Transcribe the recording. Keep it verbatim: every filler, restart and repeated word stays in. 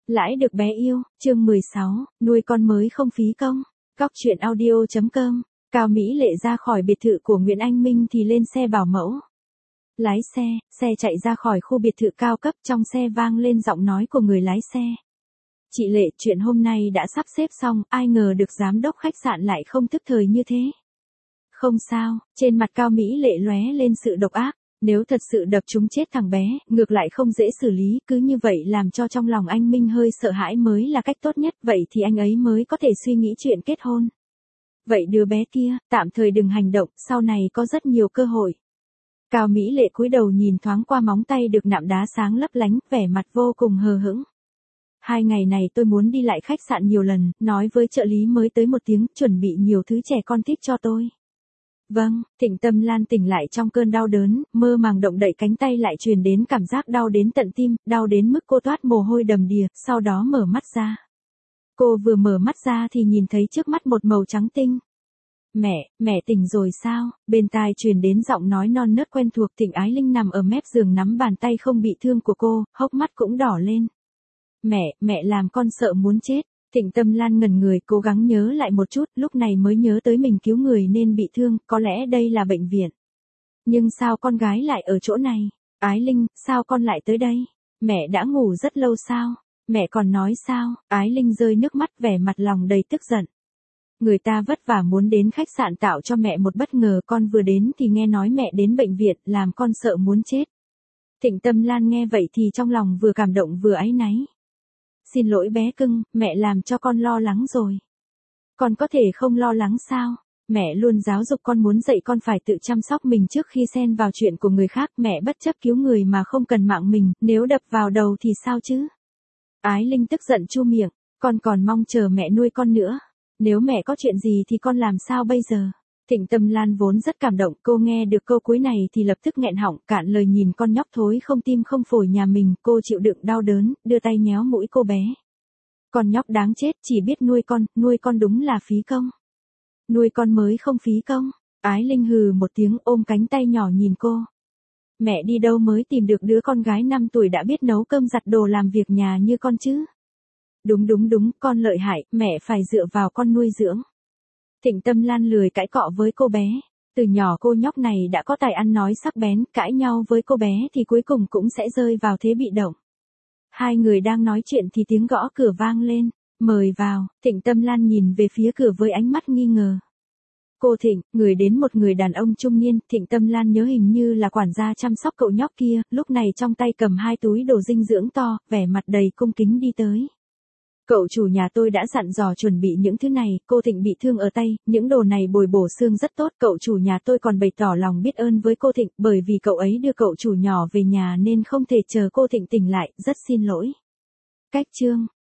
Lãi được bé yêu, chương mười sáu, nuôi con mới không phí công. Cóc truyện audio chấm com. Cao Mỹ Lệ ra khỏi biệt thự của Nguyễn Anh Minh thì lên xe bảo mẫu. Lái xe, xe chạy ra khỏi khu biệt thự cao cấp, trong xe vang lên giọng nói của người lái xe. Chị Lệ, chuyện hôm nay đã sắp xếp xong, ai ngờ được giám đốc khách sạn lại không tức thời như thế. Không sao, trên mặt Cao Mỹ Lệ lóe lên sự độc ác. Nếu thật sự đập chúng chết thằng bé, ngược lại không dễ xử lý, cứ như vậy làm cho trong lòng anh Minh hơi sợ hãi mới là cách tốt nhất, vậy thì anh ấy mới có thể suy nghĩ chuyện kết hôn. Vậy đứa bé kia, tạm thời đừng hành động, sau này có rất nhiều cơ hội. Cao Mỹ Lệ cúi đầu nhìn thoáng qua móng tay được nạm đá sáng lấp lánh, vẻ mặt vô cùng hờ hững. Hai ngày này tôi muốn đi lại khách sạn nhiều lần, nói với trợ lý mới tới một tiếng, chuẩn bị nhiều thứ trẻ con thích cho tôi. Vâng, Thịnh Tâm Lan tỉnh lại trong cơn đau đớn, mơ màng động đậy cánh tay lại truyền đến cảm giác đau đến tận tim, đau đến mức cô toát mồ hôi đầm đìa, sau đó mở mắt ra. Cô vừa mở mắt ra thì nhìn thấy trước mắt một màu trắng tinh. Mẹ, mẹ tỉnh rồi sao? Bên tai truyền đến giọng nói non nớt quen thuộc. Thịnh Ái Linh nằm ở mép giường nắm bàn tay không bị thương của cô, hốc mắt cũng đỏ lên. Mẹ, mẹ làm con sợ muốn chết. Thịnh Tâm Lan ngẩn người, cố gắng nhớ lại một chút, lúc này mới nhớ tới mình cứu người nên bị thương, có lẽ đây là bệnh viện. Nhưng sao con gái lại ở chỗ này? Ái Linh, sao con lại tới đây? Mẹ đã ngủ rất lâu sao? Mẹ còn nói sao? Ái Linh rơi nước mắt, vẻ mặt lòng đầy tức giận. Người ta vất vả muốn đến khách sạn tạo cho mẹ một bất ngờ, con vừa đến thì nghe nói mẹ đến bệnh viện, làm con sợ muốn chết. Thịnh Tâm Lan nghe vậy thì trong lòng vừa cảm động vừa áy náy. Xin lỗi bé cưng, mẹ làm cho con lo lắng rồi. Con có thể không lo lắng sao? Mẹ luôn giáo dục con muốn dạy con phải tự chăm sóc mình trước khi xen vào chuyện của người khác. Mẹ bất chấp cứu người mà không cần mạng mình, nếu đập vào đầu thì sao chứ? Ái Linh tức giận chu miệng, con còn mong chờ mẹ nuôi con nữa. Nếu mẹ có chuyện gì thì con làm sao bây giờ? Thịnh Tâm Lan vốn rất cảm động, cô nghe được câu cuối này thì lập tức nghẹn họng, cạn lời nhìn con nhóc thối không tim không phổi nhà mình, cô chịu đựng đau đớn, đưa tay nhéo mũi cô bé. Con nhóc đáng chết, chỉ biết nuôi con, nuôi con đúng là phí công. Nuôi con mới không phí công. Ái Linh hừ một tiếng, ôm cánh tay nhỏ nhìn cô. Mẹ đi đâu mới tìm được đứa con gái năm tuổi đã biết nấu cơm giặt đồ làm việc nhà như con chứ? Đúng đúng đúng, con lợi hại, mẹ phải dựa vào con nuôi dưỡng. Thịnh Tâm Lan lười cãi cọ với cô bé. Từ nhỏ cô nhóc này đã có tài ăn nói sắc bén, cãi nhau với cô bé thì cuối cùng cũng sẽ rơi vào thế bị động. Hai người đang nói chuyện thì tiếng gõ cửa vang lên. Mời vào. Thịnh Tâm Lan nhìn về phía cửa với ánh mắt nghi ngờ. Cô Thịnh, người đến một người đàn ông trung niên. Thịnh Tâm Lan nhớ hình như là quản gia chăm sóc cậu nhóc kia, lúc này trong tay cầm hai túi đồ dinh dưỡng to, vẻ mặt đầy cung kính đi tới. Cậu chủ nhà tôi đã dặn dò chuẩn bị những thứ này, cô Thịnh bị thương ở tay, những đồ này bồi bổ xương rất tốt, cậu chủ nhà tôi còn bày tỏ lòng biết ơn với cô Thịnh, bởi vì cậu ấy đưa cậu chủ nhỏ về nhà nên không thể chờ cô Thịnh tỉnh lại, rất xin lỗi. Cách chương.